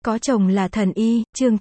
Có chồng là thần y, chương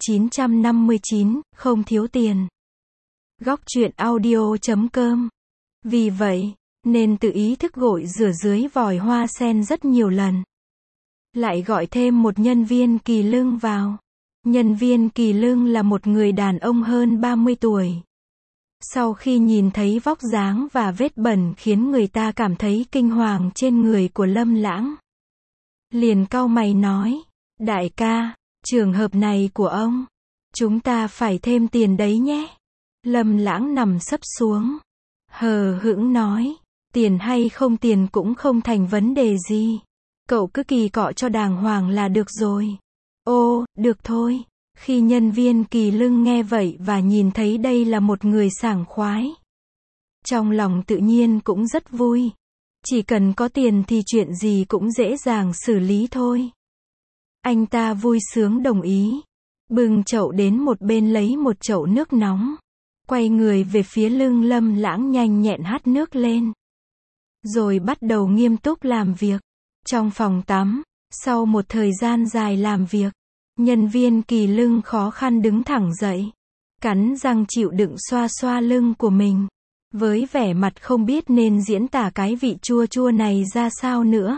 959, không thiếu tiền. Góc truyện audio.com. Vì vậy, nên tự ý thức gội rửa dưới vòi hoa sen rất nhiều lần. Lại gọi thêm một nhân viên kỳ lương vào. Nhân viên kỳ lương là một người đàn ông hơn 30 tuổi. Sau khi nhìn thấy vóc dáng và vết bẩn khiến người ta cảm thấy kinh hoàng trên người của Lâm Lãng, liền cau mày nói, đại ca, trường hợp này của ông, chúng ta phải thêm tiền đấy nhé. Lâm Lãng nằm sấp xuống, hờ hững nói, tiền hay không tiền cũng không thành vấn đề gì. Cậu cứ kỳ cọ cho đàng hoàng là được rồi. Ô, được thôi. Khi nhân viên kỳ lương nghe vậy và nhìn thấy đây là một người sảng khoái, trong lòng tự nhiên cũng rất vui. Chỉ cần có tiền thì chuyện gì cũng dễ dàng xử lý thôi. Anh ta vui sướng đồng ý, bưng chậu đến một bên lấy một chậu nước nóng, quay người về phía lưng Lâm Lãng nhanh nhẹn hắt nước lên, rồi bắt đầu nghiêm túc làm việc. Trong phòng tắm, sau một thời gian dài làm việc, nhân viên kỳ lương khó khăn đứng thẳng dậy, cắn răng chịu đựng xoa xoa lưng của mình, với vẻ mặt không biết nên diễn tả cái vị chua chua này ra sao nữa.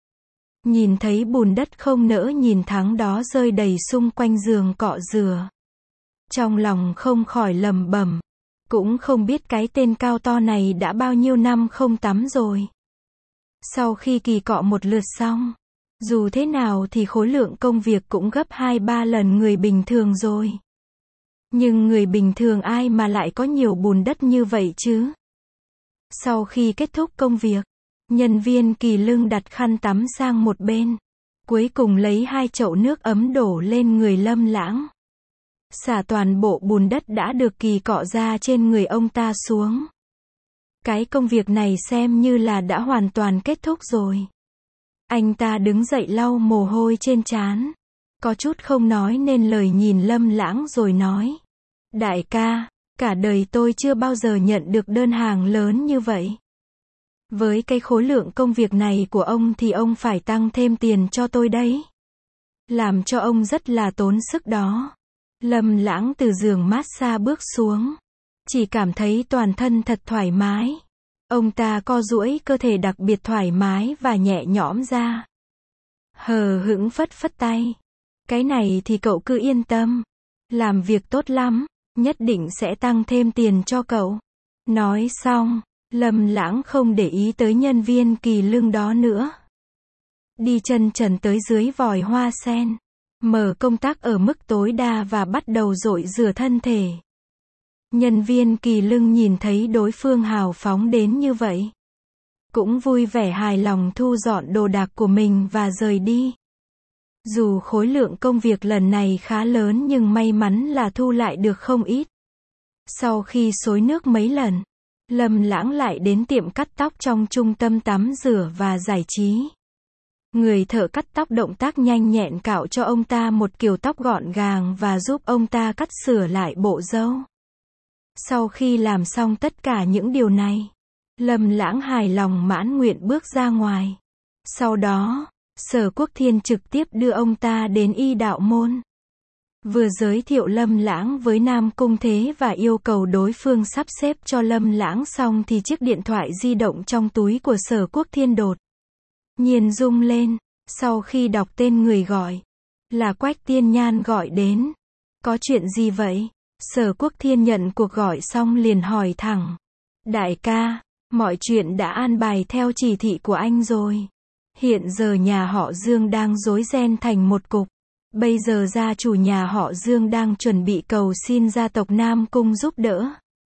Nhìn thấy bùn đất không nỡ nhìn tháng đó rơi đầy xung quanh giường cọ rửa, trong lòng không khỏi lẩm bẩm, cũng không biết cái tên cao to này đã bao nhiêu năm không tắm rồi. Sau khi kỳ cọ một lượt xong, dù thế nào thì khối lượng công việc cũng gấp 2-3 lần người bình thường rồi. Nhưng người bình thường ai mà lại có nhiều bùn đất như vậy chứ? Sau khi kết thúc công việc, nhân viên kỳ lương đặt khăn tắm sang một bên, cuối cùng lấy 2 chậu nước ấm đổ lên người Lâm Lãng, xả toàn bộ bùn đất đã được kỳ cọ ra trên người ông ta xuống. Cái công việc này xem như là đã hoàn toàn kết thúc rồi. Anh ta đứng dậy lau mồ hôi trên trán, có chút không nói nên lời nhìn Lâm Lãng rồi nói, đại ca, cả đời tôi chưa bao giờ nhận được đơn hàng lớn như vậy. Với cái khối lượng công việc này của ông thì ông phải tăng thêm tiền cho tôi đấy. Làm cho ông rất là tốn sức đó. Lâm Lãng từ giường massage bước xuống, chỉ cảm thấy toàn thân thật thoải mái. Ông ta co duỗi cơ thể đặc biệt thoải mái và nhẹ nhõm ra. Hờ hững phất phất tay. Cái này thì cậu cứ yên tâm. Làm việc tốt lắm, nhất định sẽ tăng thêm tiền cho cậu. Nói xong, Lâm Lãng không để ý tới nhân viên kỳ lương đó nữa. Đi chân trần tới dưới vòi hoa sen, mở công tắc ở mức tối đa và bắt đầu rội rửa thân thể. Nhân viên kỳ lương nhìn thấy đối phương hào phóng đến như vậy, cũng vui vẻ hài lòng thu dọn đồ đạc của mình và rời đi. Dù khối lượng công việc lần này khá lớn nhưng may mắn là thu lại được không ít. Sau khi xối nước mấy lần, Lâm Lãng lại đến tiệm cắt tóc trong trung tâm tắm rửa và giải trí. Người thợ cắt tóc động tác nhanh nhẹn cạo cho ông ta một kiểu tóc gọn gàng và giúp ông ta cắt sửa lại bộ râu. Sau khi làm xong tất cả những điều này, Lâm Lãng hài lòng mãn nguyện bước ra ngoài. Sau đó, Sở Quốc Thiên trực tiếp đưa ông ta đến Y Đạo Môn. Vừa giới thiệu Lâm Lãng với Nam Cung Thế và yêu cầu đối phương sắp xếp cho Lâm Lãng xong thì chiếc điện thoại di động trong túi của Sở Quốc Thiên đột nhiên rung lên. Sau khi đọc tên người gọi, là Quách Tiên Nhan gọi đến. Có chuyện gì vậy? Sở Quốc Thiên nhận cuộc gọi xong liền hỏi thẳng. Đại ca, mọi chuyện đã an bài theo chỉ thị của anh rồi. Hiện giờ nhà họ Dương đang rối ren thành một cục. Bây giờ gia chủ nhà họ Dương đang chuẩn bị cầu xin gia tộc Nam Cung giúp đỡ.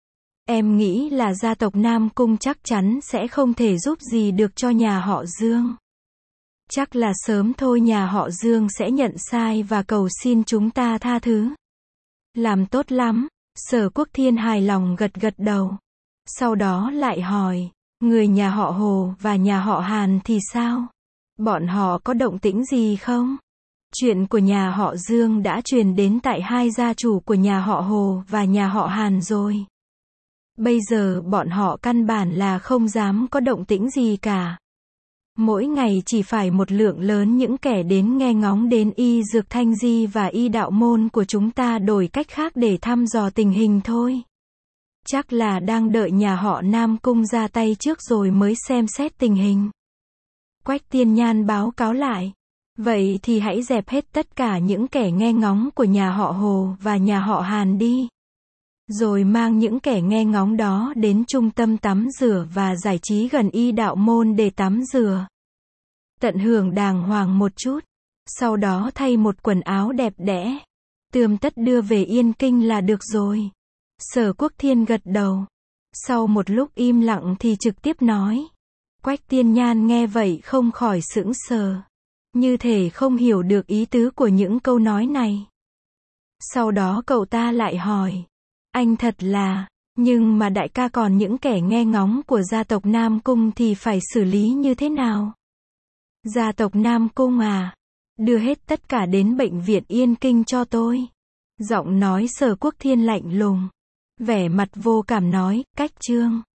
Em nghĩ là gia tộc Nam Cung chắc chắn sẽ không thể giúp gì được cho nhà họ Dương. Chắc là sớm thôi nhà họ Dương sẽ nhận sai và cầu xin chúng ta tha thứ. Làm tốt lắm. Sở Quốc Thiên hài lòng gật gật đầu. Sau đó lại hỏi, người nhà họ Hồ và nhà họ Hàn thì sao? Bọn họ có động tĩnh gì không? Chuyện của nhà họ Dương đã truyền đến tại hai gia chủ của nhà họ Hồ và nhà họ Hàn rồi. Bây giờ bọn họ căn bản là không dám có động tĩnh gì cả. Mỗi ngày chỉ phải một lượng lớn những kẻ đến nghe ngóng đến y dược thanh di và y đạo môn của chúng ta đổi cách khác để thăm dò tình hình thôi. Chắc là đang đợi nhà họ Nam Cung ra tay trước rồi mới xem xét tình hình. Quách Tiên Nhan báo cáo lại. Vậy thì hãy dẹp hết tất cả những kẻ nghe ngóng của nhà họ Hồ và nhà họ Hàn đi. Rồi mang những kẻ nghe ngóng đó đến trung tâm tắm rửa và giải trí gần y đạo môn để tắm rửa. Tận hưởng đàng hoàng một chút. Sau đó thay một quần áo đẹp đẽ. Tươm tất đưa về Yên Kinh là được rồi. Sở Quốc Thiên gật đầu. Sau một lúc im lặng thì trực tiếp nói. Quách Tiên Nhan nghe vậy không khỏi sững sờ. Như thể không hiểu được ý tứ của những câu nói này. Sau đó cậu ta lại hỏi. Anh thật là, nhưng mà đại ca còn những kẻ nghe ngóng của gia tộc Nam Cung thì phải xử lý như thế nào? Gia tộc Nam Cung à? Đưa hết tất cả đến bệnh viện Yên Kinh cho tôi. Giọng nói Sở Quốc Thiên lạnh lùng. Vẻ mặt vô cảm nói, Cách Trương.